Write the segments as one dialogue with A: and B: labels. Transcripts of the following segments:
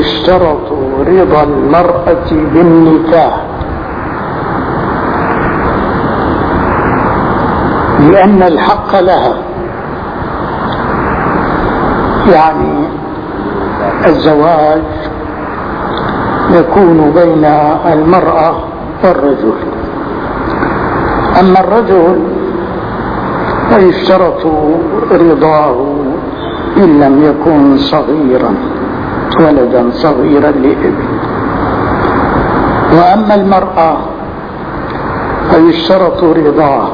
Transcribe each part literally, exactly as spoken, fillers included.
A: ويشترط رضا المرأة بالنكاح لأن الحق لها، يعني الزواج يكون بين المرأة والرجل. أما الرجل فيشترط رضاه إن لم يكن صغيرا ولدا صغيرا لابن. وأما المرأة فيشترط رضاها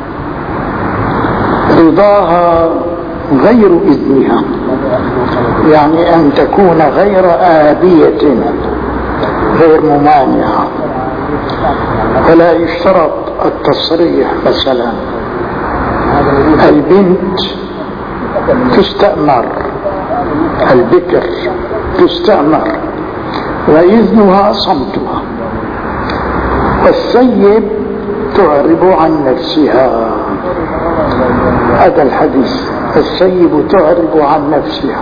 A: رضاها غير إذنها، يعني أن تكون غير آبية غير ممانعة. فلا يشترط التصريح. مثلا البنت تستأمر، البكر تستأمر وإذنها صمتها، والسيب تعرب عن نفسها. هذا الحديث، السيب تعرب عن نفسها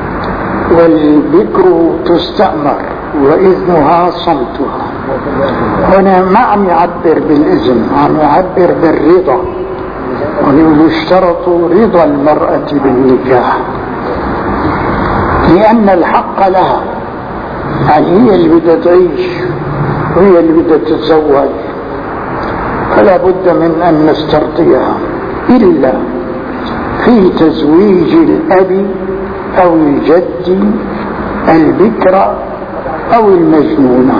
A: والبكر تستأمر وإذنها صمتها. هنا ما عم يعبر بالإذن، عم يعبر بالرضا، ويشترط رضا المرأة بالنكاح لأن الحق لها، يعني هي اللي بدها تعيش وهي اللي بدها تتزوج، فلا بد من أن نسترضيها، إلا في تزويج الأب أو الجد البكر أو المجنونة.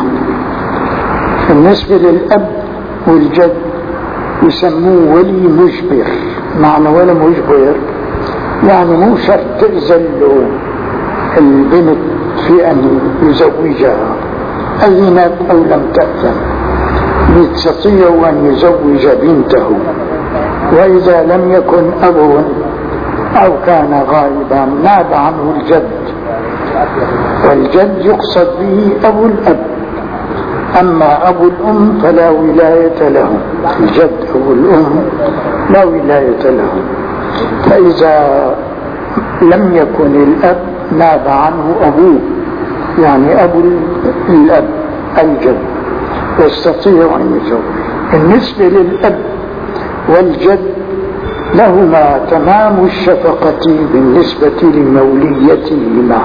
A: بالنسبة للأب والجد يسموه ولي مجبر. معنى ولي مجبر يعني مو شرط تأذن له البنت في أن يزوجها، أذنت أو لم تأذن يستطيع أن يزوج بنته. وإذا لم يكن أب أو كان غائبا ناب عنه الجد، والجد يقصد به أبو الأب. أما أبو الأم فلا ولاية له، الجد أبو الأم لا ولاية له. فإذا لم يكن الأب ناب عنه أبوه، يعني أبو الأب الجد يستطيع أن يزوج. بالنسبة للأب والجد لهما تمام الشفقة بالنسبة لموليتهما،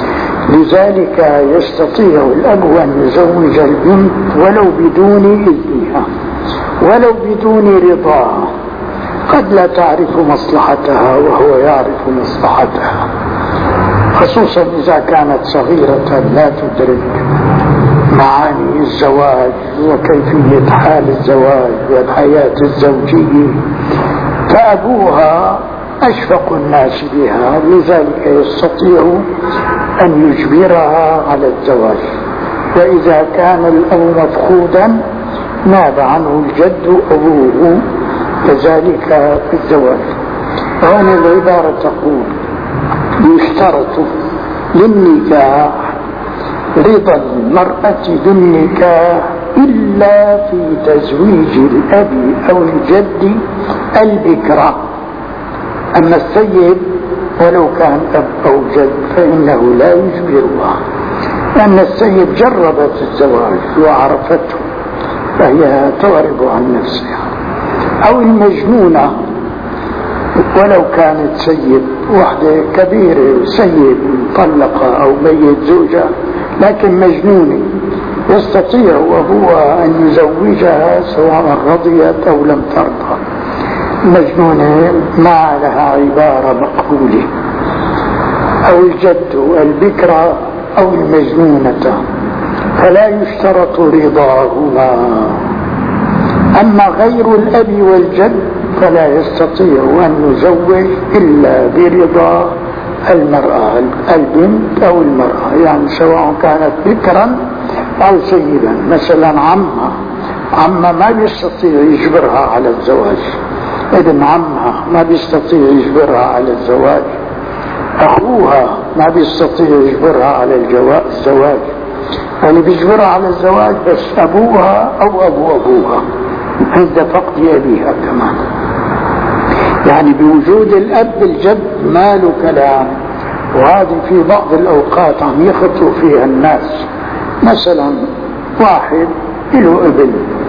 A: لذلك يستطيع الأب أن يزوج البنت ولو بدون إذنها ولو بدون رضاها. قد لا تعرف مصلحتها وهو يعرف مصلحتها، خصوصا إذا كانت صغيرة لا تدرك معاني الزواج وكيفية حال الزواج والحياة الزوجية، فأبوها أشفق الناس بها، لذلك يستطيع أن يجبرها على الزواج. وإذا كان الأب مفقودا ناب عنه الجد أبوه كذلك في الزواج. وهنا العبارة تقول يشترط للنكاح رضا المرأة بالنكاح إلا في تزويج الأب أو الجد البكرة. أما السيد ولو كان أب أو جد فإنه لا يجبرها، لأن السيد جربت الزواج وعرفته فهي تعرض عن نفسها. أو المجنونة ولو كانت سيد، واحدة كبيرة سيد مطلقة أو ميت زوجها لكن مجنونة، يستطيع أبوها أن يزوجها سواء رضيت أو لم ترضى. مجنونة ما لها عبارة مقبولة. أو الجد البكرة أو المجنونة فلا يشترط رضاهما. أما غير الأب والجد فلا يستطيع أن يزوج إلا برضا المرأة، البنت أو المرأة، يعني سواء كانت بكرا أو سيدا. مثلا عمها عمها ما بيستطيع يجبرها على الزواج، ابن عمها ما بيستطيع يجبرها على الزواج، أخوها ما بيستطيع يجبرها على الزواج. اللي بيجبرها على الزواج بس أبوها أو أبو أبوها عند فقد أبيها كمان. يعني بوجود الأب الجد ما له كلام، وهذه في بعض الأوقات عم يخطئوا فيها الناس. مثلا واحد له ابن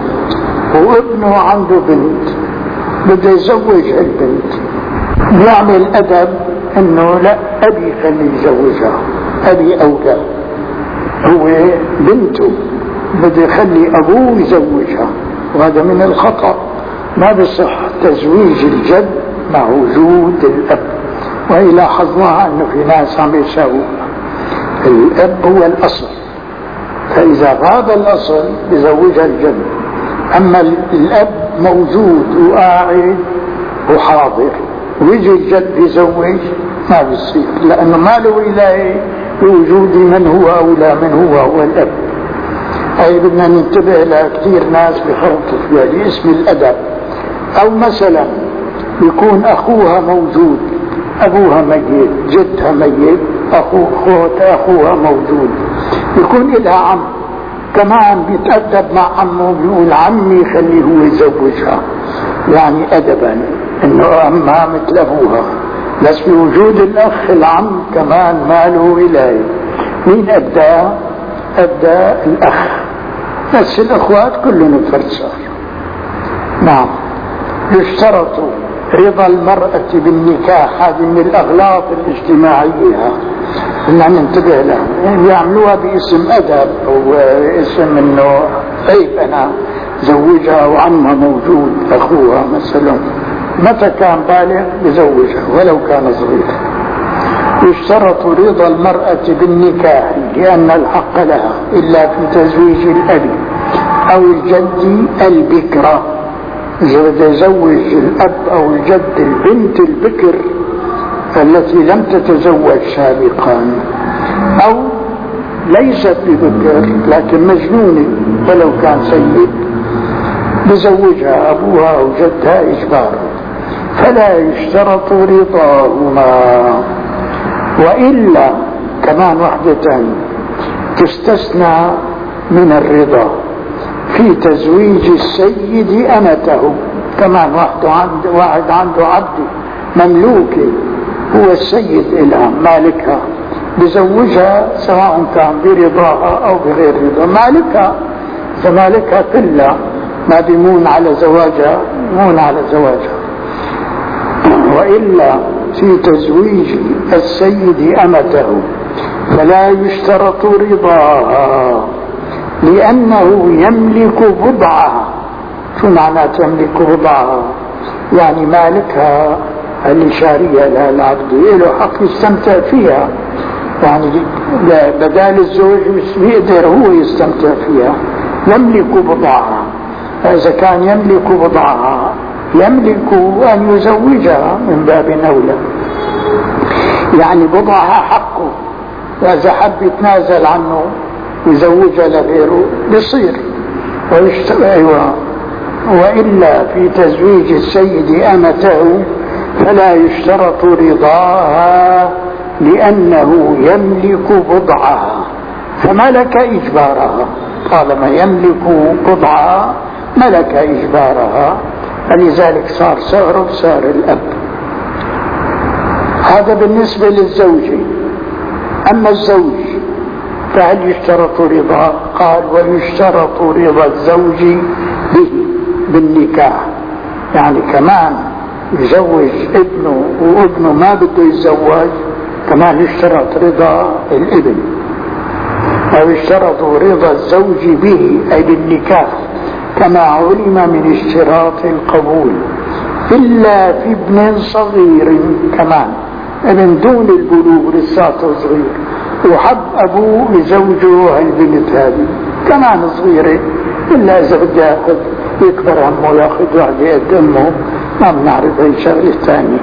A: وابنه عنده بنت بده يزوج البنت، بيعمل أدب انه لا ابي خليه يزوجها، ابي اولى، هو بنته بده يخلي ابوه يزوجها، وهذا من الخطأ. ما بصح تزويج الجد مع وجود الاب، وهي لاحظناها انه في ناس عم يساووا الاب هو الاصل، فاذا غاب الاصل بزوجها الجد. اما الاب موجود وقاعد وحاضر ويجي الجد يزوج ما بيصير، لانه ما له ولايه بوجود من هو اولى من هو هو الاب. اي بدنا ننتبه لكثير ناس بخرطوا فيها لاسم الادب. او مثلا يكون اخوها موجود، ابوها ميت، جدها ميت، اخو اخوها موجود، يكون لها عم كمان بيتأدب مع عمه، بيقول عمي خليه هو يزوجها، يعني ادبا انه عمها مثل ابوها. بس بوجود الاخ العم كمان ما له ولايه. مين ابدا؟ ابدا الاخ، بس الاخوات كلهم فرسان. نعم. يشترط رضا المرأة بالنكاح، هذه من الاغلاط الاجتماعية بدنا ننتبه لها، يعني يعملوها باسم ادب او اسم انه عيب انا زوجها وعمها موجود اخوها مثلا، متى كان بالغ بزوجها ولو كان صغيرا. يشترط رضا المرأة بالنكاح لأن الحق لها إلا في تزويج الأب أو الجد البكرة. إذا يزوج الأب أو الجد البنت البكر التي لم تتزوج سابقا، أو ليست ببكر لكن مجنونة ولو كان سيد، بزوجها أبوها أو جدها إجبارا، فلا يشترط رضاهما. وإلا كمان وحدة تستثنى من الرضا في تزويج السيد أمته. كمان واحد عنده واحد عنده عبد مملوكي هو السيد إلها مالكها، بزوجها سواء كان برضاها أو بغير رضا. مالكها فمالكها كلها ما بيمون على زواجها، يمون على زواجها. وإلا في تزويج السيد أمته فلا يشترط رضاها لأنه يملك بضعها. شو معنى تملك بضعها؟ يعني مالكها اللي شاريها لها العبد له حق يستمتع فيها، يعني بدال الزوج بيقدر هو يستمتع فيها، يملك بضعها. فإذا كان يملك بضعها يملك أن يزوجها من باب أولى، يعني بضعها حقه، وإذا حب يتنازل عنه يزوجها لغيره بيصير. أيوة. وإلا في تزويج السيد أمته فلا يشترط رضاها لأنه يملك بضعها فملك إجبارها. طالما يملك بضعها ملك إجبارها، فلذلك صار سعره سعر الأب. هذا بالنسبة للزوج. أما الزوج فهل يشترط رضا؟ قال ويشترط رضا الزوج به بالنكاح، يعني كمان يزوج ابنه وابنه ما بده يتزوج كمان يشترط رضا الابن. أو يشترط رضا الزوج به أي بالنكاح كما علم من اشتراط القبول، إلا في ابن صغير، كمان ابن دون البلوغ لساته صغير وحب أبوه يزوجه البنت هذه كمان صغيرة، إلا إذا بده ياخذ يكبر همه ياخذ واحدة قد أمه ما بنعرف أي شغلة ثانية.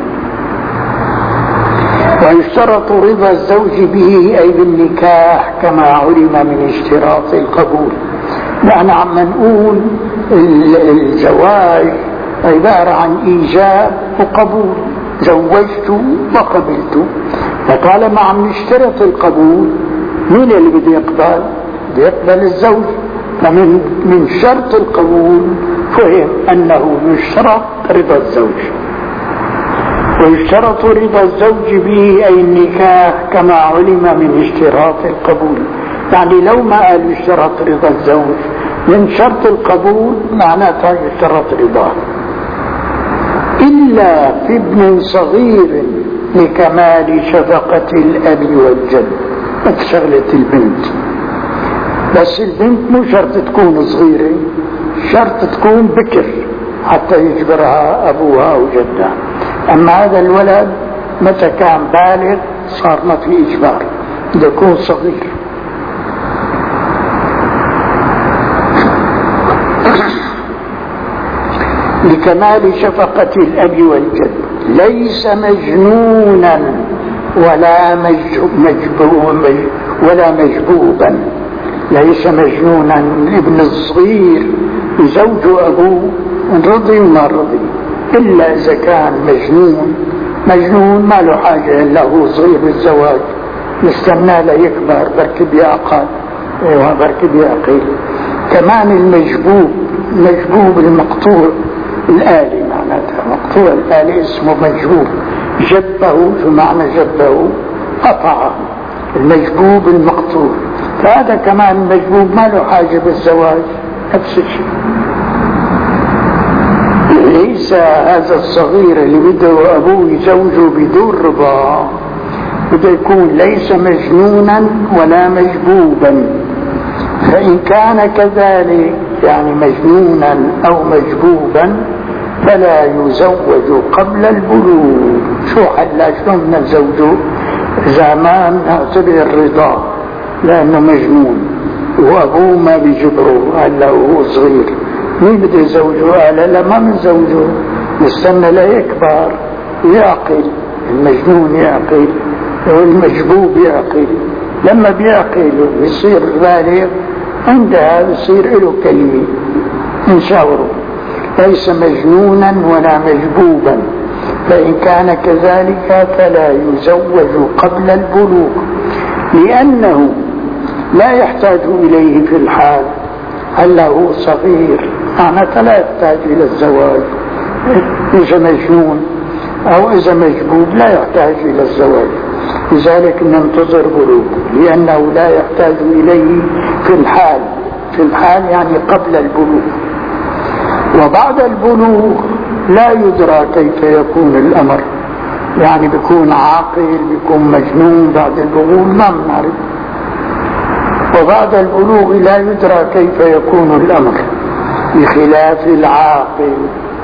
A: ويشترط رضا الزوج به أي بالنكاح كما علم من اشتراط القبول. نحن عم نقول الزواج عبارة عن إيجاب وقبول، زوجت وقبلت، فطالما عم نشترط القبول مين اللي بده يقبل؟ بده يقبل الزوج. فمن من شرط القبول فهم أنه يشترط رضا الزوج. ويشترط رضا الزوج به أي النكاح كما علم من اشتراط القبول. يعني لو ما قال يشترط رضا الزوج من شرط القبول معناتها يشترط رضاه، إلا في ابن صغير لكمال شفقة الأب والجد. شغلة البنت، بس البنت مو شرط تكون صغيرة، شرط تكون بكر حتى يجبرها أبوها أو جدها. أما هذا الولد متى كان بالغ صار ما في إجبار، بده يكون صغير. لكمال شفقة الأب والجد، ليس مجنونا ولا مجبوبا ولا مجبوبا. ليس مجنونا الابن الصغير يزوج أبوه إن رضي وما رضي، إلا إذا كان مجنون. مجنون ما له حاجة إلا هو صغير بالزواج، نستنى ليكبر بركب يعقل. ايوه بركب يعقل. كمان المجبوب، مجبوب المقطوع الآلي، معناتها مقطوع الآلي اسمه مجبوب. جبه شو معنى جبه؟ قطعه. المجبوب المقطوع، فهذا كمان المجبوب ما له حاجة بالزواج، نفس الشيء. ليس هذا الصغير اللي بده أبوه يزوجه بدون رضا، بده يكون ليس مجنونا ولا مجبوبا. فإن كان كذلك يعني مجنونا أو مجبوبا فلا يزوج قبل البلوغ. شو حلا شلون نزوجه إذا ما نعتبر الرضا لأنه مجنون وأبوه ما بيجبره هلا وهو صغير؟ مين بده يزوجه؟ قال لا ما بنزوجه، نستنى ليكبر يعقل. المجنون يعقل والمجبوب يعقل. لما بيعقل ويصير بالغ عندها بيصير له كلمة نشاوره. ليس مجنونا ولا مجبوبا، فإن كان كذلك فلا يزوج قبل البلوغ، لأنه لا يحتاج إليه في الحال. هلا هو صغير معناتها لا يحتاج إلى الزواج. إذا مجنون أو إذا مجبوب لا يحتاج إلى الزواج، لذلك ننتظر بلوغ، لأنه لا يحتاج إليه في الحال. في الحال يعني قبل البلوغ. وبعد البلوغ لا يدرى كيف يكون الأمر، يعني بيكون عاقل بيكون مجنون بعد البلوغ ما بنعرف. وبعد البلوغ لا يدرى كيف يكون الأمر بخلاف العاقل،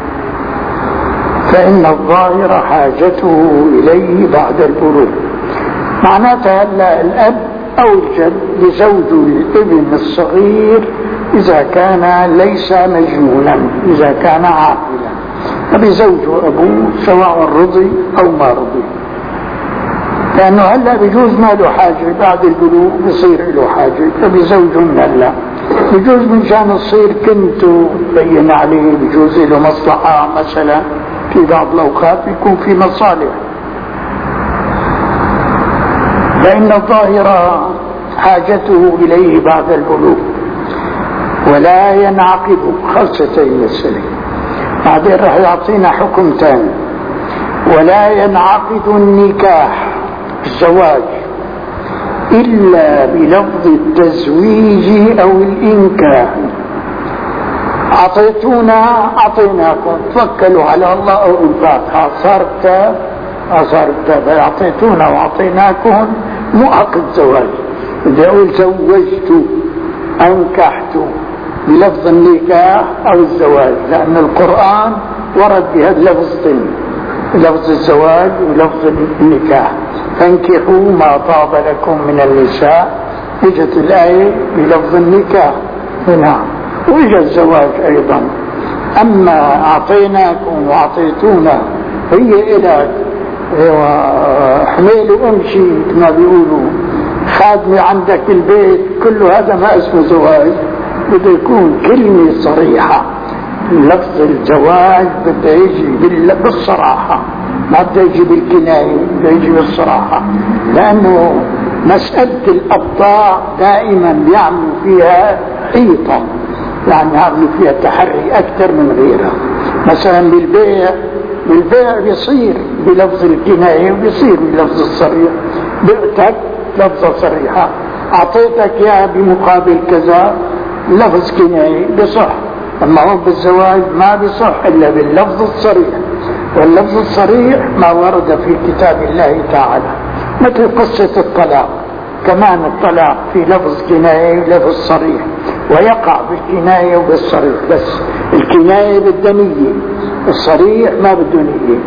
A: فإن الظاهر حاجته إليه بعد البلوغ. معناتها هلا الأب أو الجد يزوج الابن الصغير إذا كان ليس مجنونا، إذا كان عاقلا فبيزوج أبوه سواء رضي أو ما رضي، لأنه هلا بيجوز ما له حاجة، بعد البلوغ بصير له حاجة فبيزوجهم هلا. بيجوز من شان الصير كنته بين عليه، بيجوز له مصلحة مثلا، في بعض الأوقات يكون في مصالح. فإن الظاهر حاجته إليه بعد البلوغ ولا ينعقد. خلصت المسألة، بعدين راح يعطينا حكم ثاني. ولا ينعقد النكاح الزواج إلا بلفظ التزويج أو الإنكاح. أعطيتونا أعطيناكم، توكلوا على الله أو الفاتحة، صارت أصرت فأعطيتونا وأعطيناكم مو عقد زواج. بدي أقول زوجت أنكحت بلفظ النكاح أو الزواج، لأن القرآن ورد بهذا اللفظين، لفظ الزواج ولفظ النكاح. فانكحوا ما طاب لكم من النساء، اجت الآية بلفظ النكاح نعم، وإجا الزواج أيضا. أما أعطيناكم وأعطيتونا هي إلى حميل وامشي كما بيقولوا، خادمة عندك البيت، كل هذا ما اسمه زواج. بده يكون كلمة صريحة. لفظ الزواج بده يجي بالصراحة، ما بده يجي بالكناية، بده يجي بالصراحة، لأنه مسألة الأبضاع دائما بيعملوا فيها حيطة، يعني يعملوا فيها تحري أكثر من غيرها. مثلا بالبيع بالبيع بيصير بلفظ الكناية وبيصير بلفظ الصريح. بعتك لفظة صريحة، أعطيتك إياها بمقابل كذا لفظ كناية بصح. أما هو بالزواج ما بصح إلا باللفظ الصريح، واللفظ الصريح ما ورد في كتاب الله تعالى، مثل قصة الطلاق. كمان الطلاق في لفظ كناية ولفظ صريح، ويقع بالكناية وبالصريح، بس الكناية بالدنية، الصريح ما بالدنية.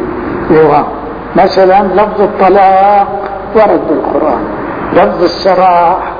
A: مثلا لفظ الطلاق ورد بالقرآن، لفظ السراح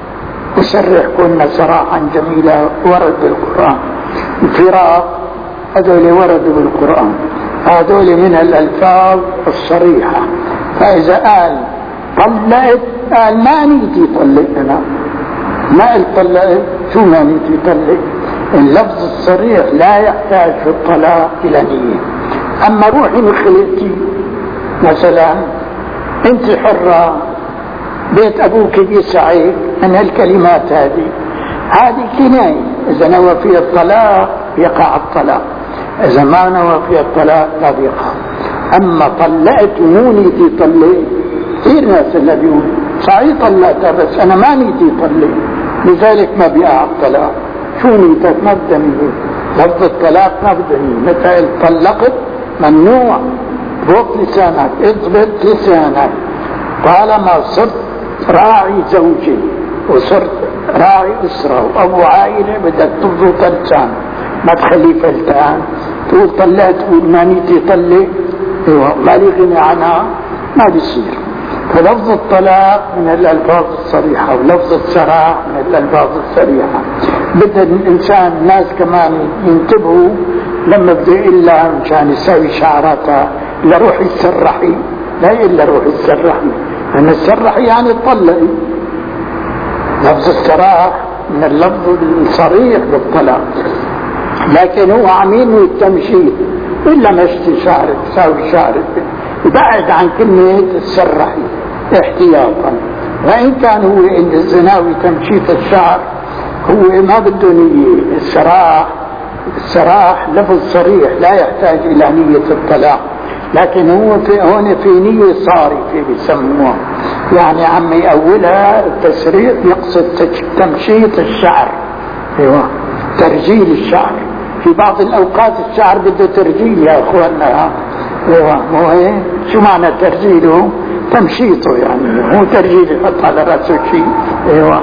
A: وسرحكن سراحا جميلا ورد بالقرآن، الفراق هذول وردوا بالقرآن، هذول من الألفاظ الصريحة. فإذا قال طلقت قال ما نيتي طلق، أنا ما قلت طلقت، شو ما نيتي طلق. اللفظ الصريح لا يحتاج في الطلاق إلى نية. أما روحي مخلقتي مثلا أنت حرة، بيت أبوك بيسعك، من هالكلمات هذه هذه كناية. إذا نوى فيها الطلاق يقع الطلاق، إذا ما نوى فيها الطلاق لا بيقع. أما طلقت مو نيتي طلق، كثير ناس اللي بيقول صحيح طلقتها بس أنا ما نيتي طلق، لذلك ما بيقع الطلاق. شو نيتك؟ ما بدها نية. لفظ الطلاق ما بدها نية. متى طلقت ممنوع، ضبط لسانك، اضبط لسانك. طالما صرت راعي زوجي وصرت راعي أسرة وأبو عائلة بدك تضبط لسانك، ما تخليه فلتان تقول طلعت تقول ما نيتي طلق، ما لي غنى عنها، ما بيصير. فلفظ الطلاق من الألفاظ الصريحة، ولفظ السراح من الألفاظ الصريحة. بدأ الإنسان الناس كمان ينتبهوا لما بده يقول لها مشان يساوي شعراتها لا روحي تسرحي، لا إلا روحي تسرحي، أنا تسرحي يعني تطلقي. لفظ السراح من اللفظ الصريح بالطلاق، لكن هو عمين التمشيط إلا مشتي شعرك تساوي شعرك، بعد عن كلمة تسرحي احتياطا. وإن كان هو عند الزناوي تمشيط الشعر هو ما بده نية. السراح السراح لفظ صريح لا يحتاج إلى نية الطلاق، لكن هو في هون في نية صارفة بيسموها، يعني عم يأولها التسريح يقصد تمشيط الشعر، ايوه ترجيل الشعر. في بعض الأوقات الشعر بده ترجيل يا أخواننا، ايوه مو هيك؟ شو معنى ترجيله؟ تمشيطه، يعني هو ترجيل يحط على رأسه شيء. ايوه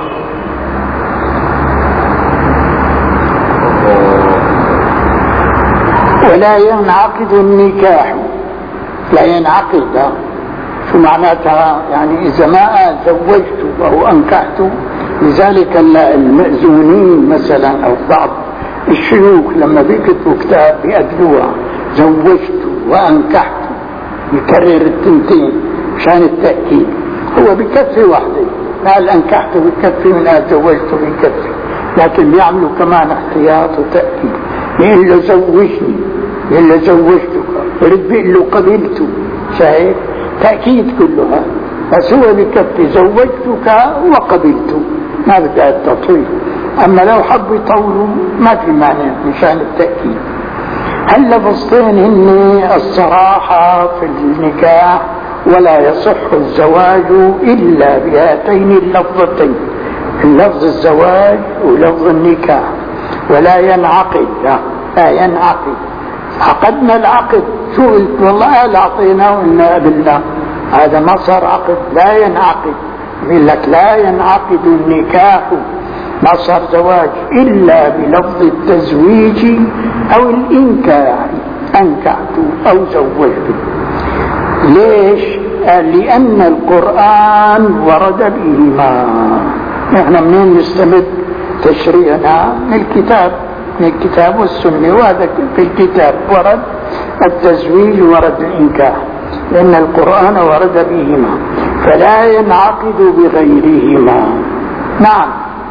A: ولا ينعقد النكاح، لا ينعقد شو معناتها؟ يعني إذا ما قال زوجت أو أنكحت. لذلك المأذونين مثلا أو بعض الشيوخ لما بيكتبوا كتاب بيأدلوها زوجت وأنكحت، يكرر التنتين مشان التأكيد. هو بكفي وحده، قال أنكحت بكفي، من قال زوجت بكفي، لكن بيعملوا كمان احتياط وتأكيد. يقول له زوجني، يقول له زوجتك، يرد بيقول له قبلته، شايف؟ تأكيد كلها. بس هو بكفي زوجتك وقبلته، ما بدها التطويل. أما لو حب يطولوا ما في معنى مشان التأكيد. هاللفظتين هن الصراحة في النكاح، ولا يصح الزواج إلا بهاتين اللفظتين، اللفظ الزواج ولفظ النكاح. ولا ينعقد، لا ينعقد. عقدنا العقد، شو قلت؟ والله قال اعطيناه وإنا قبلنا، هذا ما صار عقد، لا ينعقد. يقول لك لا ينعقد النكاح، ما صار زواج إلا بلفظ التزويج أو الإنكاح، أنكحت أو زوجت. ليش؟ قال لأن القرآن ورد بهما. نحن منين نستمد تشريعنا؟ من الكتاب، من الكتاب والسنة. وهذا في الكتاب ورد التزويج ورد الإنكاح، لأن القرآن ورد بهما، فلا ينعقد بغيرهما. نعم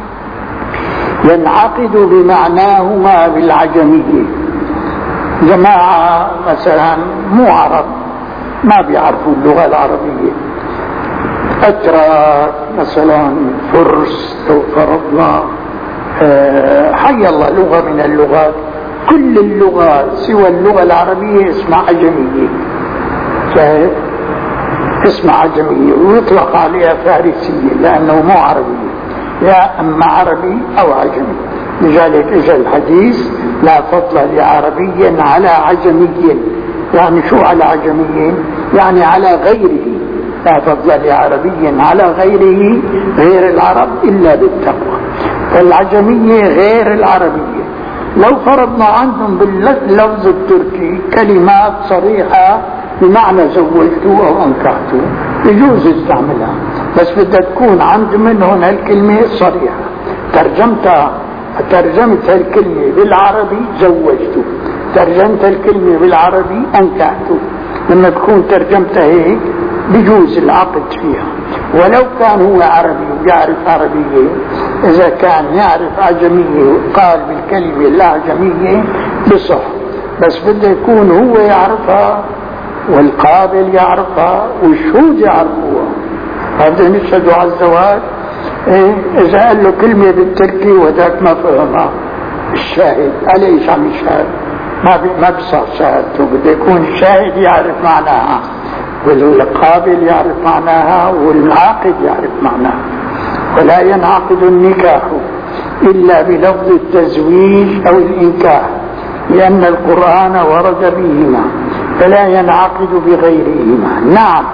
A: ينعقد بمعناهما بالعجمية. جماعة مثلا مو عرب ما بيعرفوا اللغة العربية، أتراك مثلا، فرس، لو فرضنا حي الله لغة من اللغات كل اللغات سوى اللغة العربية اسمها عجمية، شايف؟ اسمها عجمية ويطلق عليها فارسية لأنه مو عربية، يا أما عربي أو عجمي. لذلك إجا الحديث لا فضل لعربي على عجمي. يعني شو على عجمي؟ يعني على غيره. لا فضل لعربي على غيره غير العرب إلا بالتقوى. فالعجمية غير العربية. لو فرضنا عندهم باللفظ التركي كلمات صريحة بمعنى زوجته أو أنكحته يجوز استعملها، بس بدها تكون عند منهم هالكلمة صريحة. ترجمتها ترجمت هالكلمة بالعربي زوجته، ترجمت الكلمة بالعربي أنكحته. لما تكون ترجمتها هيك بجوز العقد فيها، ولو كان هو عربي ويعرف عربية. إذا كان يعرف عجمية وقال بالكلمة الأعجمية بصح، بس بده يكون هو يعرفها والقابل يعرفها والشهود يعرفوها. هذا نشهدوا على الزواج. إيه إذا قال له كلمة بالتركي وذاك ما فهمها الشاهد عليه عم يشاهد ما بي ما بصح شهادته. بده يكون الشاهد يعرف معناها والقابل يعرف معناها والعاقد يعرف معناها. ولا ينعقد النكاح إلا بلفظ التزويج أو الإنكاح لأن القرآن ورد بهما فلا ينعقد بغيرهما. نعم،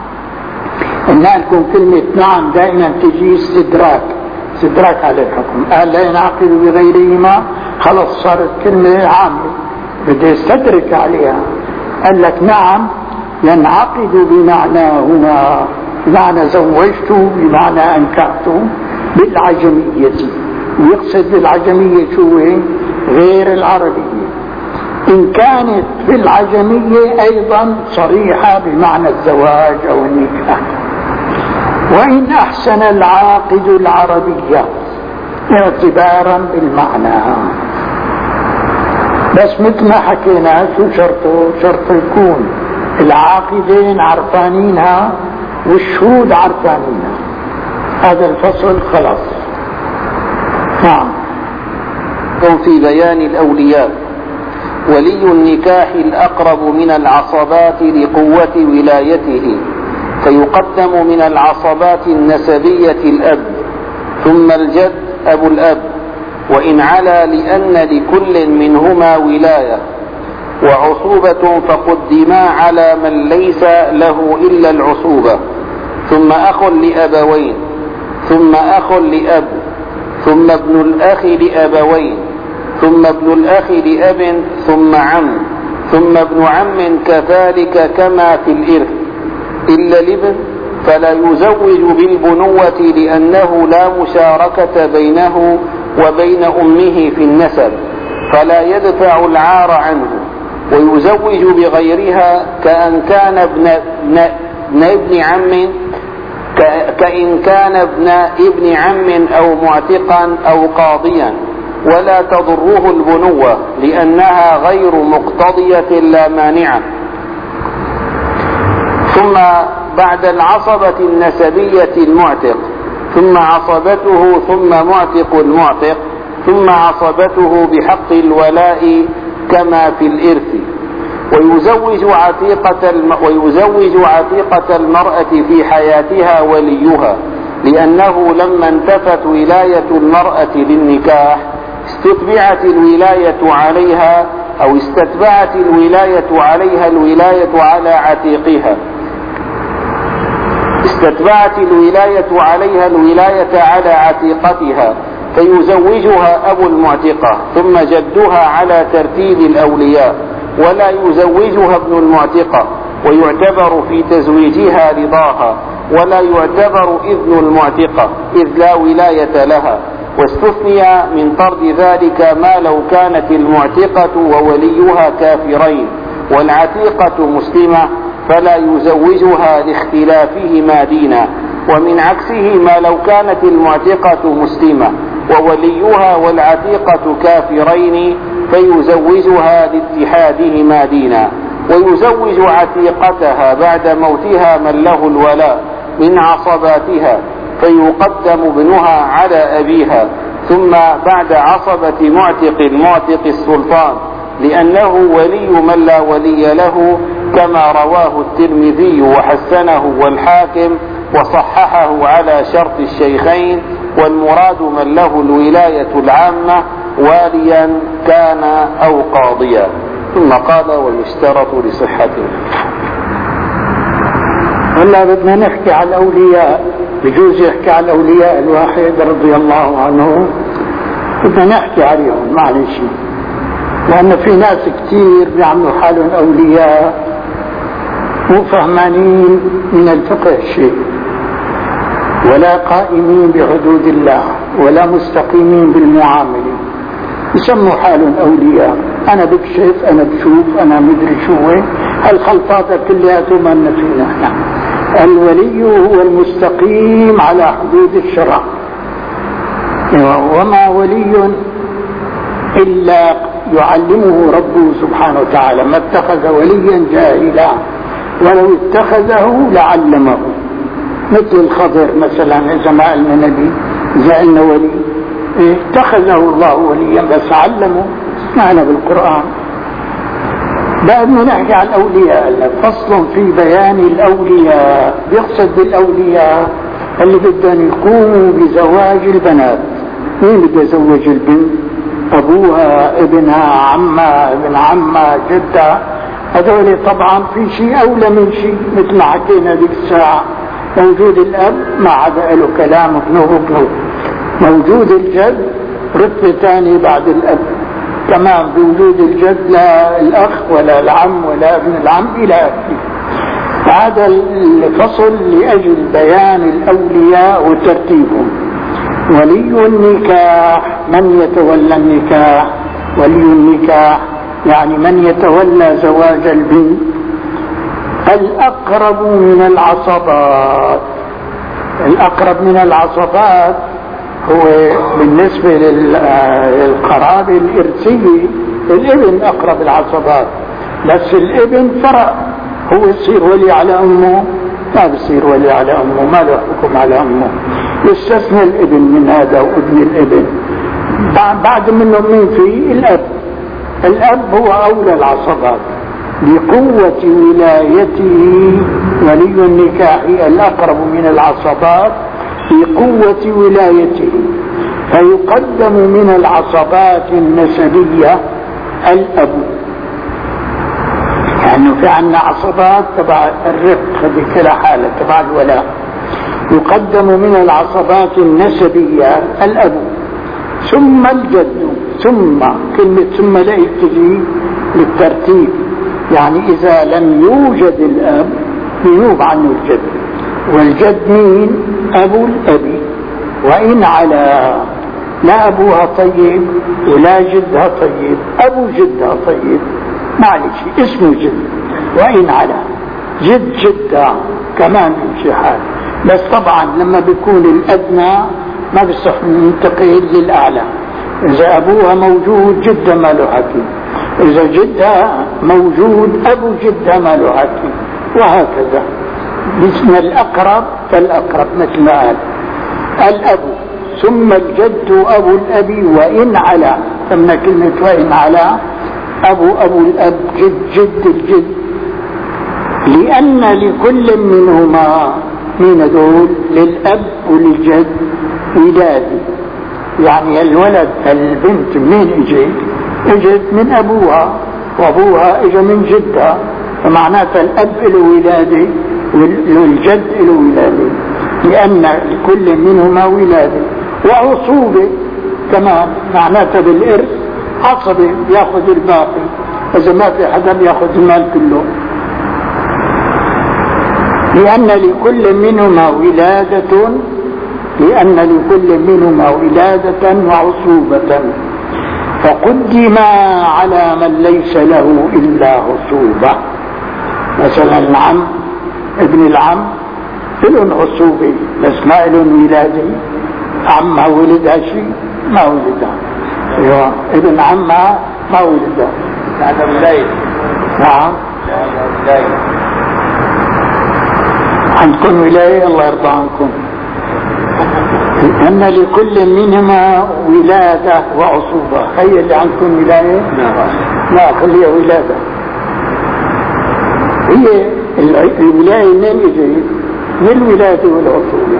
A: إنها لكم كلمة نعم دائما تجي استدراك استدراك على الحكم. قال لا ينعقد بغيرهما، خلص صارت كلمة عامة بده يستدرك عليها. قال لك نعم ينعقد بمعناهما، بمعنى زوجته بمعنى أنكحته بالعجمية. ويقصد بالعجمية شو هي؟ غير العربية. إن كانت في العجمية أيضا صريحة بمعنى الزواج أو النكاح. وإن أحسن العاقد العربية اعتبارا بالمعنى. بس مثل ما حكينا شو شرطه؟ شرط يكون العاقدين عرفانينها والشهود عرفانينها. هذا الفصل خلاص. نعم.
B: في بيان الأولياء: ولي النكاح الأقرب من العصبات لقوة ولايته، فيقدم من العصبات النسبية الأب، ثم الجد أبو الأب، وإن علا لأن لكل منهما ولاية وعصوبة فقدما على من ليس له إلا العصوبة، ثم أخ لأبوين، ثم أخ لأب، ثم ابن الأخ لأبوين، ثم ابن الأخ لأب، ثم عم، ثم ابن عم كذلك كما في الإرث، إلا الابن فلا يزوج بالبنوة لأنه لا مشاركة بينه وبين أمه في النسب، فلا يدفع العار عنه، ويزوج بغيرها كأن كان ابن, ابن, ابن, ابن عم كإن كان ابن ابن عم أو معتقا أو قاضيا، ولا تضره البنوة لأنها غير مقتضية لا مانعة. ثم بعد العصبة النسبية المعتق، ثم عصبته، ثم معتق المعتق، ثم عصبته بحق الولاء كما في الإرث. ويزوج عتيقة الم... ويزوج عتيقة المرأة في حياتها وليها، لأنه لما انتفت ولاية المرأة للنكاح استتبعت الولاية عليها أو استتبعت الولاية عليها الولاية على عتيقها استتبعت الولاية عليها الولاية على عتيقتها، فيزوجها أبو المعتقة ثم جدها على ترتيب الأولياء، ولا يزوجها ابن المعتقة، ويعتبر في تزويجها رضاها، ولا يعتبر ابن المعتقة إذ لا ولاية لها. واستثني من طرد ذلك ما لو كانت المعتقة ووليها كافرين والعتيقة مسلمة فلا يزوجها لاختلافهما دينا، ومن عكسه ما لو كانت المعتقة مسلمة ووليها والعتيقة كافرين فيزوجها لاتحادهما دينا. ويزوج عتيقتها بعد موتها من له الولاء من عصباتها، فيقدم ابنها على أبيها، ثم بعد عصبة معتق معتق السلطان، لأنه ولي من لا ولي له، كما رواه الترمذي وحسنه والحاكم وصححه على شرط الشيخين، والمراد من له الولاية العامة واليا كان أو قاضيا. ثم قال ويشترط لصحته.
A: هلا بدنا نحكي على الأولياء، بجوز يحكي على الأولياء الواحد رضي الله عنه، بدنا نحكي عليهم معلش، لأن في ناس كتير بيعملوا حالهم أولياء مو فهمانين من الفقه شيء، ولا قائمين بحدود الله، ولا مستقيمين بالمعاملة، يسموا حالهم أولياء. أنا بكشف، أنا بشوف، أنا مدري شو، هالخلطات كلها تمن فينا. نعم. الولي هو المستقيم على حدود الشرع، وما ولي إلا يعلمه ربه سبحانه وتعالى. ما اتخذ وليا جاهلا، ولو اتخذه لعلمه، مثل الخضر مثلا. إذا ما قلنا نبي، إذا قلنا ولي، اتخذه الله وليا بس علمه، سمعنا بالقرآن. بدنا نحكي عن الأولياء. فصل في بيان الأولياء، بيقصد بالأولياء اللي بدهم يقوموا بزواج البنات. مين بده يزوج البنت؟ أبوها، ابنها، عمها، ابن عمها، جدها. هذول طبعا في شيء أولى من شيء، مثل ما حكينا ذيك الساعة. موجود الأب ما عدا له كلام، ابنه ابنه. موجود الجد رتبة ثانية بعد الأب، تمام. بوجود الجد لا الأخ ولا العم ولا ابن العم إلى آخره. هذا الفصل لأجل بيان الأولياء وترتيبهم. ولي النكاح، من يتولى النكاح؟ ولي النكاح يعني من يتولى زواج البنت. الأقرب من العصبات. الأقرب من العصبات هو بالنسبة للقرابة الإرثية الابن أقرب العصبات، بس الابن فرع، هو يصير ولي على أمه؟ ما بصير ولي على أمه، ما له حكم على أمه. يستثنى الابن من هذا وابن الابن. بعد منه مين فيه؟ الأب. الأب هو أولى العصبات بقوة ولايته. ولي النكاح الأقرب من العصبات بقوة ولايته، فيقدم من العصبات النسبية الأب. يعني في عنا عصبات تبع الرق بكلا حالة تبع الولاء، يقدم من العصبات النسبية الأب، ثم الجد. ثم كلمة ثم لا تجي للترتيب، يعني إذا لم يوجد الأب ينوب عنه الجد. والجد مين؟ أبو الأبي. وإن على، لا أبوها طيب ولا جدها طيب، أبو جدها طيب، معلش اسمه جد. وإن على جد جدها كمان يمشي حال، بس طبعا لما بيكون الأدنى ما بيصح ننتقل للأعلى. إذا أبوها موجود جدها ما له حكي، إذا جدها موجود أبو جدها ما له حكي، وهكذا. باسم الأقرب فالأقرب مثل ما قال الأب، ثم الجد أبو الأبي. وإن على، ثم كلمة وإن على أبو أبو الأب، جد جد الجد. لأن لكل منهما، من دول للأب وللجد ولادي. يعني الولد البنت منين اجت؟ اجت من أبوها، وأبوها اجى من جدها، فمعناتها الأب له ولادة والجد له ولادة، لأن لكل منهما ولادة. وعصوبة كمان، معناتها بالإرث عصبة ياخذ الباقي، إذا ما في حدا ياخذ المال كله. لأن لكل منهما ولادة، لأن لكل منهما ولادة وعصوبة، فقدم على من ليس له إلا عصوبة. مثلا العم، ابن العم لهم عصوبة بس ما لهم ولادة. عمها ولدها شيء؟ ما ولدها. ايوه ابن عمها ما ولدها.
B: هذا ولاية.
A: نعم.
B: ولاية.
A: عندكم ولاية؟ الله يرضى عنكم. أن لكل منهما ولادة وعصوبة. هي اللي عندكم ولاية؟ لا خليها ولادة. هي الولاية منين اجت؟ من الولادة والعصوبة.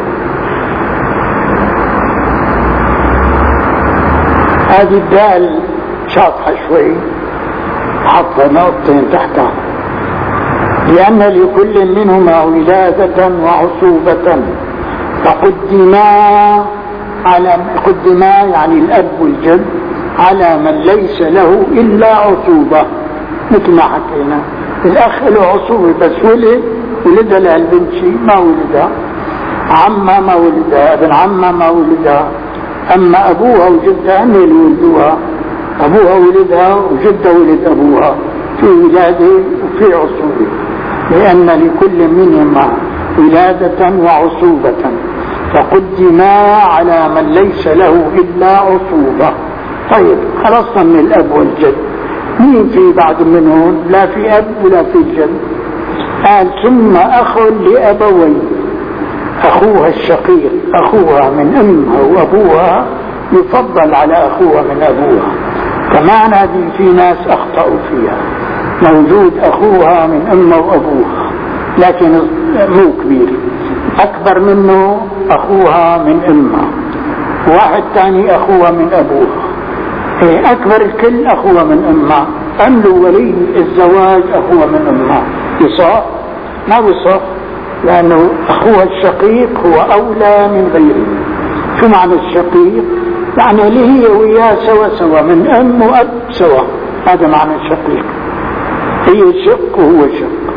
A: هذه الدال شاطحة شوي، حطها نقطتين تحتها. لأن لكل منهما ولادة وعصوبة فقدما على قدما يعني الأب والجد على من ليس له إلا عصوبة. مثل ما حكينا الأخ له عصوبة بس ولد ولدها للبنت شيء ما ولدها، عمها ما ولدها، ابن عمها ما ولدها. أما أبوها وجدها هم اللي ولدوها، أبوها ولدها وجدها ولد أبوها، في ولادة وفي عصوبة. لأن لكل منهما ولادة وعصوبة فقدما على من ليس له إلا عصوبة. طيب خلصنا من الأب والجد، مين في بعد منهم؟ لا في أب ولا في جد. قال ثم أخ لأبوين، أخوها الشقيق أخوها من أمها وأبوها يفضل على أخوها من أبوها. كمان هذه في ناس أخطأوا فيها، موجود أخوها من أمها وأبوها لكن مو كبير، أكبر منه أخوها من أمها، واحد تاني أخوها من أبوها. إيه أكبر الكل أخوها من أمها، أم له ولي الزواج أخوها من أمها. يصح؟ ما بيصح، لأنه أخوها الشقيق هو أولى من غيره. شو معنى الشقيق؟ يعني اللي هي وياه سوا سوا من أم وأب سوا، هذا معنى الشقيق. هي شق وهو شق.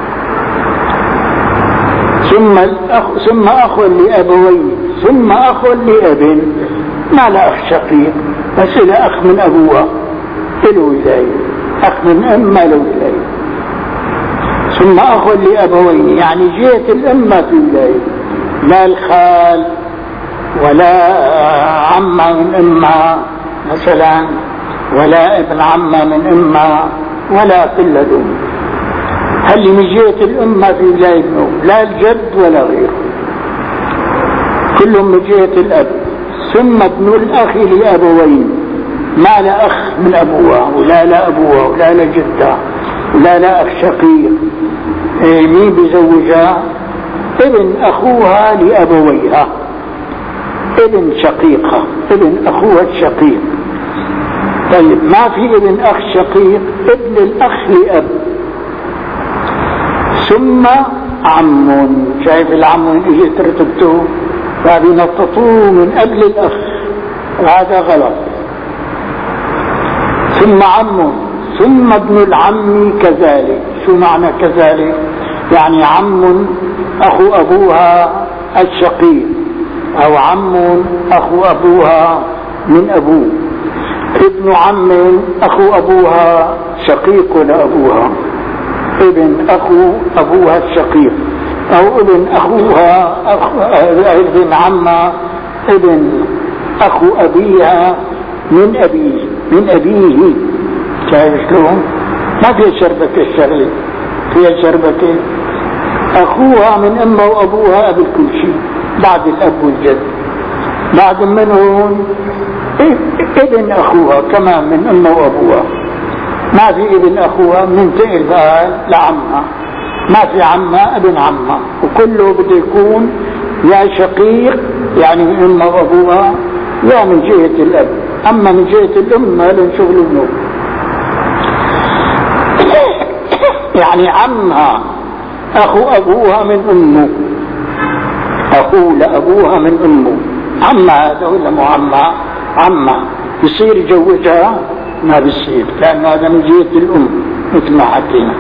A: ثم الأخ ثم أخ لأبوين ثم أخ لأب، ما لا أخ شقيق بس له أخ من أبوها له ولاية، أخ من أم ما له ولاية. ثم أخ لأبوين يعني جهة الأم ما في ولاية، لا الخال ولا عمة من أمها مثلا، ولا ابن عمة من أمها، ولا كل دون. هل من جهة الأم ما في ولاية لا الجد ولا غيره، كلهم من جهة الأب. ثم ابن الأخ لأبوين، ما لا أخ من أبوها ولا لا أبوها ولا لا جدها ولا لا أخ شقيق. إيه مين بيزوجها؟ ابن أخوها لأبويها، ابن شقيقها، ابن أخوها الشقيق. طيب ما في ابن أخ شقيق، ابن الأخ لأب. ثم عم، شايف العم وين اجي ترتبته؟ فبينططوه من قبل الأخ، وهذا غلط. ثم عم، ثم ابن العم كذلك. شو معنى كذلك؟ يعني عم أخو أبوها الشقيق، أو عم أخو أبوها من أبوه. ابن عم أخو أبوها شقيق لأبوها، ابن أخو أبوها الشقيق، أو ابن أخوها أخو ابن عمها ابن أخو أبيها من أبيه من أبيه. شايف شلون؟ ما فيها شربكة الشغلة، فيها شربكة. أخوها من أمه وأبوها قبل كل شيء، بعد الأب والجد. بعد منهم ابن أخوها كمان من أمه وأبوها. ما في ابن أخوها منتقل بقى لعمها، ما في عمها ابن عمها، وكله بده يكون يا شقيق يعني من أمه وأبوها، يا من جهة الأب. أما من جهة الأم ما لهم شغل منه. يعني عمها أخو أبوها من أمه، أخو لأبوها من أمه. عمها هذا ولا مو عمها؟ عمها يصير يجوزها؟ ما بيصير، لأنه هذا من جهة الأم مثل ما حكينا.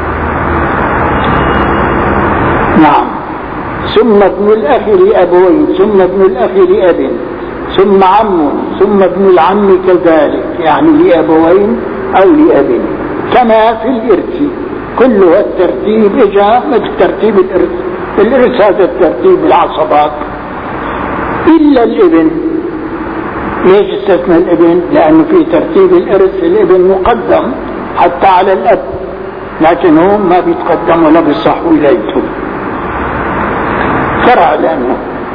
A: نعم. ثم ابن الأخ لأبوين، ثم ابن الأخ لأب، ثم عم، ثم ابن العم كذلك، يعني لأبوين أو لأب. كما في الإرث، كله الترتيب إجا مثل ترتيب الإرث. الإرث هذا الترتيب العصبات إلا الابن. ليش استثنى الابن؟ لأنه في ترتيب الإرث الابن مقدم حتى على الأب، لكن هو ما بيتقدم ولا بيصح ولايته فرع، لأنه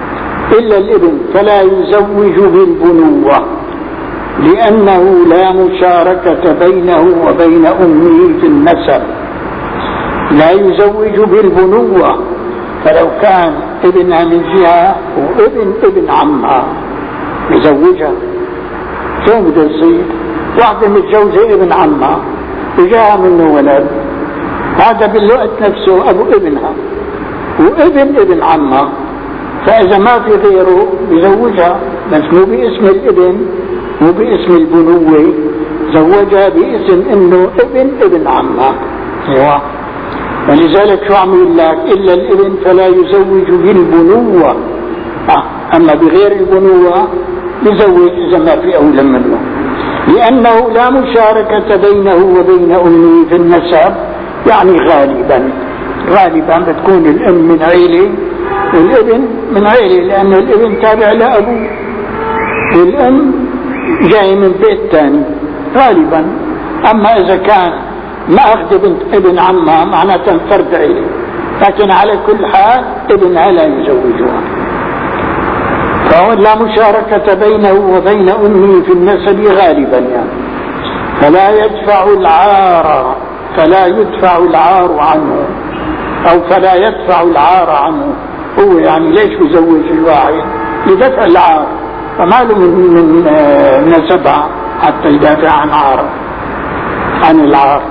A: إلا الابن فلا يزوج بالبنوة، لأنه لا مشاركة بينه وبين أمه في النسب. لا يزوج بالبنوة، فلو كان ابنها من جهة وابن ابن عمها يزوجها، شو بده يصير؟ واحدة متجوزة ابن عمها وجاها منه ولد، هذا بالوقت نفسه أبو ابنها وابن ابن عمها، فإذا ما في غيره يزوجها، بس مو باسم الابن، مو باسم البنوة، زوجها باسم انه ابن ابن عمها. ايوه، ولذلك شو عم يقول لك؟ الا الابن فلا يزوج بالبنوة، آه. اما بغير البنوة يزوج اذا ما في اولى منه، لانه لا مشاركة بينه وبين امه في النسب. يعني غالبا غالبا بتكون الام من عيلة والابن من عيلة، لأن الابن تابع لأبوه والأم جاي من بيت تاني غالبا. أما إذا كان ما أخذ بنت ابن عمها معناتها فرد عيلة، لكن على كل حال ابنها لا يزوجها، فهو لا مشاركة بينه وبين أمه في النسب غالبا يعني. فلا يدفع العار فلا يدفع العار عنه، أو فلا يدفع العار عنه. هو يعني ليش يزوج الواحد؟ لدفع العار، فما له من, من نسبها حتى يدافع عن عار عن العار.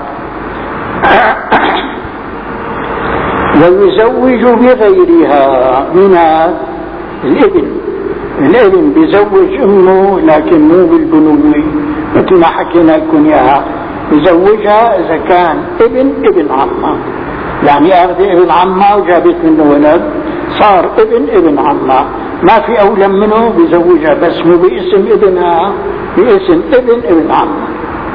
A: ويزوج بغيرها من الابن. الابن بيزوج امه لكن مو بالبنوة مثل ما حكينا لكم اياها، يزوجها اذا كان ابن ابن عمها، يعني اخذ ابن عمها وجابت منه ولد صار ابن ابن عمها، ما في اولى منه بيزوجها، بس مو باسم ابنها، باسم ابن ابن عمها.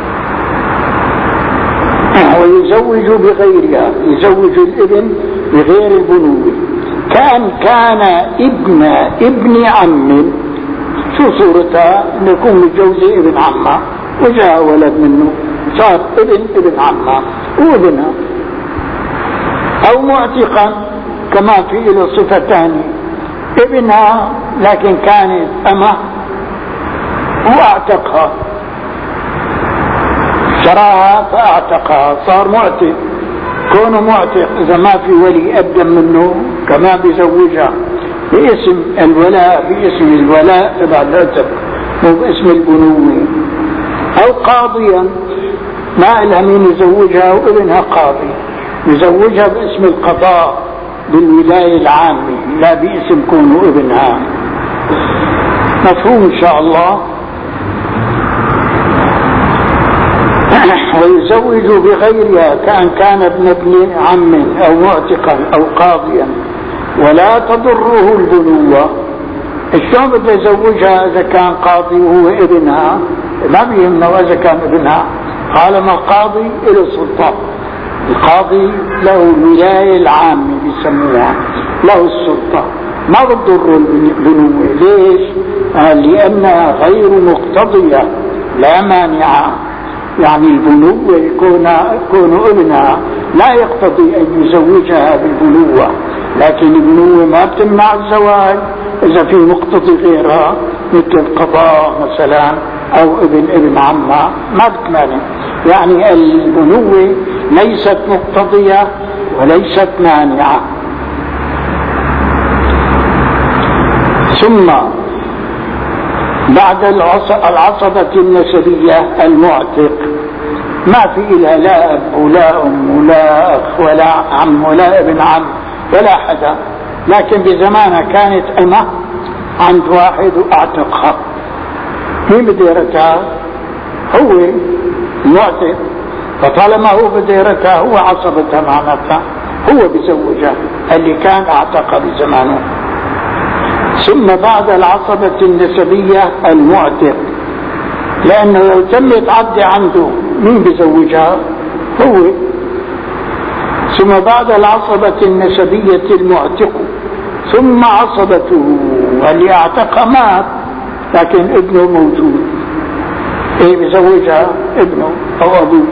A: ويزوج بغيرها، يزوج الابن بغير البنوة، كان كان ابن ابن عم. شو صورتها؟ انه يكون متجوزة ابن عمها وجاء ولد منه صار ابن ابن عمها وابنها. او معتقا كما في له صفتان، ابنها لكن كانت امه واعتقها، شراها فاعتقها صار معتق. كونه معتق اذا ما في ولي ابدا منه كمان بيزوجها باسم الولاء، باسم الولاء تبع العتق مو باسم البنوة. او قاضيا ما لها مين يزوجها وابنها قاضي، يزوجها باسم القضاء بالولاية العامة لا باسم كونه ابنها. مفهوم ان شاء الله؟ ويزوج بغيرها كأن كان ابن ابن عم او معتقا او قاضيا ولا تضره البنوة. شلون بده يزوجها اذا كان قاضي وهو ابنها؟ ما بيهمنا اذا كان ابنها، طالما القاضي له سلطة. القاضي له الولاية العامة بيسموها، له السلطة، ما بتضر البنوة. ليش؟ آه لأنها غير مقتضية لا مانعة. يعني البنوة يكون يكون ابنها لا يقتضي أن يزوجها بالبنوة، لكن البنوة ما بتمنع الزواج إذا في مقتضي غيرها مثل القضاء مثلا أو ابن ابن عمها ما بتمانع. يعني البنوة ليست مقتضية وليست مانعة. ثم بعد العصبة النسبية المعتق ما في إلها لا أب ولا أم ولا أخ ولا عم ولا ابن عم ولا حدا، لكن بزمانها كانت أمه عند واحد واعتقها. مين بديرتها؟ هو المعتق، فطالما هو بديرتها هو عصبتها معناتها هو بزوجها اللي كان اعتق بزمانه. ثم بعد العصبة النسبية المعتق، لأنه لو تم يتعدي عنده مين بزوجها؟ هو. ثم بعد العصبة النسبية المعتق ثم عصبته، واللي اعتق مات لكن ابنه موجود، ايه بزوجها ابنه او ابوه.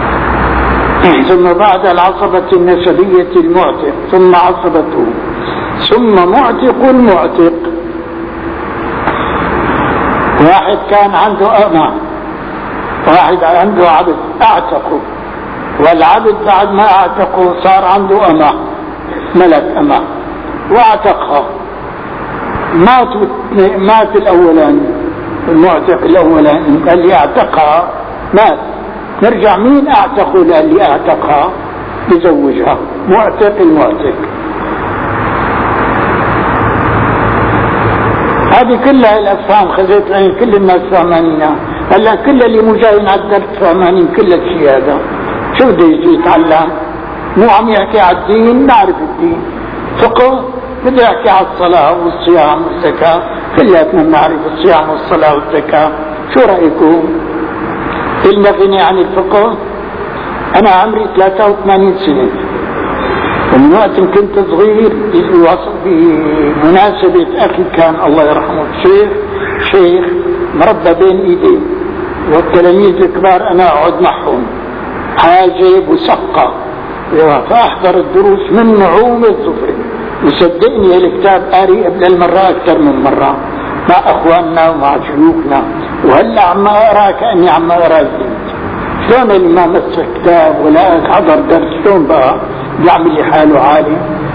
A: ثم بعد العصبة النسبية المعتق ثم عصبته ثم معتق المعتق، واحد كان عنده أمة، واحد عنده عبد اعتقه، والعبد بعد ما اعتقه صار عنده أمة، ملك أمة واعتقها، مات مات الأولاني المعتق الأولاني اللي اعتقها مات، نرجع مين اعتقه للي اعتقها يزوجها، معتق المعتق. هذه كلها الافهام خذيت العين، كل الناس فهمانينها، هلا كل اللي مجاهين على الدرس فهمانين كل الشيء هذا. شو بده يجي يتعلم؟ مو عم يحكي على الدين، نعرف الدين، فقه بده يحكي على الصلاة والصيام والزكاة، كلياتنا بنعرف الصيام والصلاة والزكاة. شو رأيكم؟ المغني عن الفقه؟ أنا عمري ثلاثة وثمانين سنة، ومن وقت كنت صغير بمناسبة أخي كان الله يرحمه الشيخ شيخ مربى بين إيديه، والتلاميذ الكبار أنا أقعد معهم حاجب وسقة، فأحضر الدروس من نعوم الظفر. وصدقني الكتاب قاري قبل المرة أكثر من مرة مع أخواننا ومع شيوخنا، وهلا عم أقرأ كأني عم أقرأ الدين. شلون اللي ما مس كتاب ولا حضر درس شلون بقى بيعمل حاله عالي؟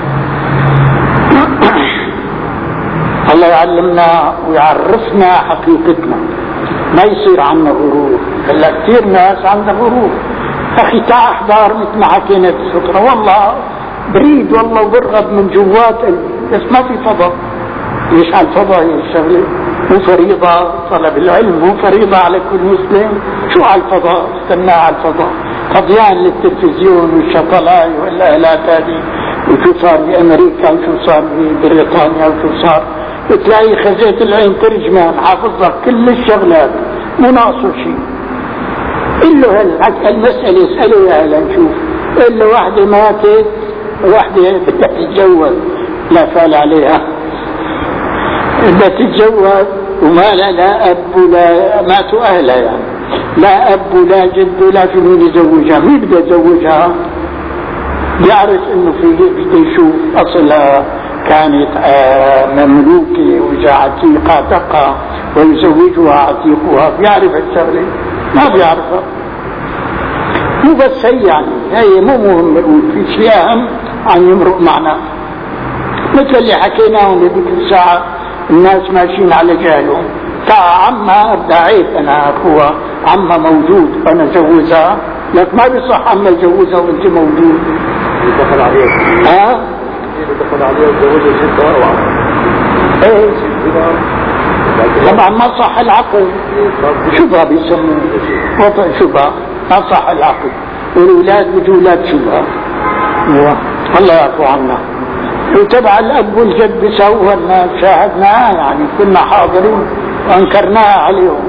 A: الله يعلمنا ويعرفنا حقيقتنا، ما يصير عنا غرور. هلا كثير ناس عندها غرور. اخي تعال احضر مثل ما حكينا بالفكره، والله بريد والله وبرغب من جوات بس ما في فضاء. ليش على الفضاء هي الشغله؟ مو فريضه طلب العلم، مو فريضه على كل مسلم. شو على الفضاء؟ استناه على الفضاء، فضيان للتلفزيون والشطلاي والاهلات هذه، وشو صار بامريكا وشو صار ببريطانيا وشو صار. بتلاقي خزيت العين ترجمان حافظها كل الشغلات، مو ناقصه شيء. قل له هالمسألة اسأله يا هلا نشوف. قل له واحدة ماتت، واحدة بدها تتجوز، لا فال عليها، بدها تتجوز وما لا, لا أب ولا ماتوا أهلها، يعني لا أب ولا جد ولا في مين يزوجها. مين بده يزوجها؟ يعرف إنه في بده يشوف أصلها كانت مملوكة وإذا عتيقة اعتقها ويزوجها عتيقها، بيعرف الشغلة؟ ما بيعرفها. مو بس هي يعني هي مو مهم نقول في شيء أهم عن يمرق معنا، مثل اللي حكيناه بذيك الساعة الناس ماشيين على جهلهم. تعا عمها بدها عيب، أنا أخوها عمها موجود أنا جوزها، لك ما بيصح عمها يجوزها وأنت موجود.
C: دخل عليها
A: ها؟
C: دخل عليها وجوزها ستة أو عشرة.
A: إيه طبعا ما صح العقل، شبهة بيسموه وطئ شبهة، ما صح العقل، والولاد بجولاد شبهة. الله يعفو عنا. وتبع الأب والجد بيسووها الناس، شاهدناها يعني كنا حاضرين وأنكرناها عليهم.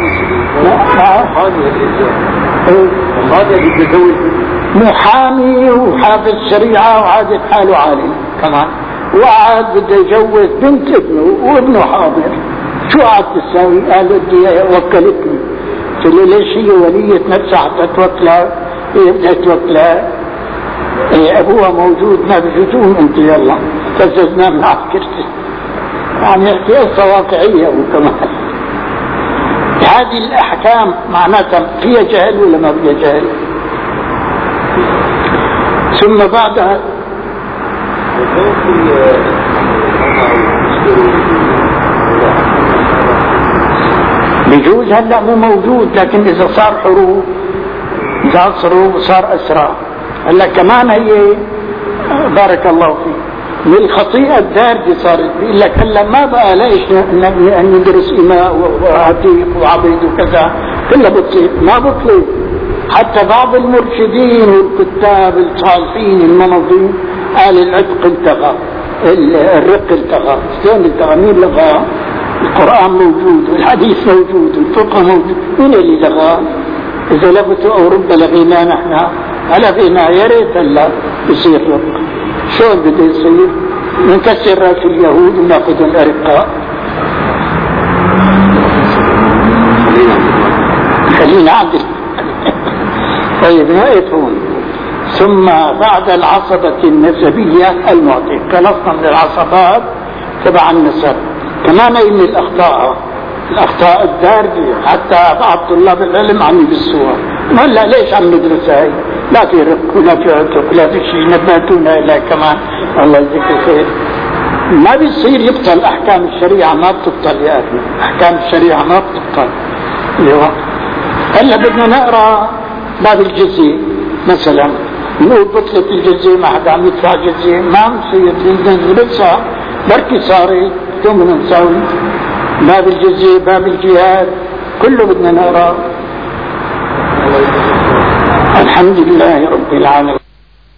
A: محامي وحافظ شريعة وعادت حاله عالم كمان، وقعد بده يجوز بنت ابنه وابنه حاضر. شو قعدت تساوي؟ قال بدي وكلتني. قلت له ليش هي ولية نفسها حتى توكلها؟ هي بدها توكلها، هي ابوها موجود ما بجوزون انت يلا فززنا من عسكرتي. يعني يحكي قصة واقعية وكمان. هذه الأحكام معناتها فيها جهل ولا ما فيها جهل؟ ثم بعدها بجوز هلا مو موجود، لكن إذا صار حروب، إذا صار صار أسرى. هلا كمان هي بارك الله فيك من الخطيئة الداردة صارت، بيقول لك هلا ما بقى ليش أن ندرس إماء وعتيق وعبيد وكذا، كلها بتصير ما بطلت. حتى بعض المرشدين والكتاب الصالحين المنظمين قال العتق التغى، الرق التغى. شلون التغى؟ مين لغاه؟ القرآن موجود والحديث موجود والفقه موجود، مين اللي لغاه؟ إذا لغته أو رب لغينا نحن لغينا. يا ريت هلا يصير رق. شلون بده يصير؟ نكسر راس اليهود وناخذ الأرقاء. خلينا عدل. طيب نوقف هون. ثم بعد العصبة النسبية المعطي، خلصنا من العصبات تبع النسب. كمان هي من الأخطاء الأخطاء الدارجة، حتى بعض طلاب العلم عم يبصوها، هلا ليش عم ندرسها هي؟ لا في رق ولا في عتق ولا في شيء، نبهتونا إلى كمان الله يجزيك الخير. ما بيصير يبطل أحكام الشريعة، ما بتبطل يا أخي، أحكام الشريعة ما بتبطل. هلا بدنا نقرأ باب الجزية مثلا، نقول بطلت الجزية، ما حدا عم يدفع جزية، ما بصير ندرسها، بركي صارت شو بدنا نسوي؟ باب الجزية، باب الجهاد، كله بدنا نقرأ. الحمد لله رب العالمين.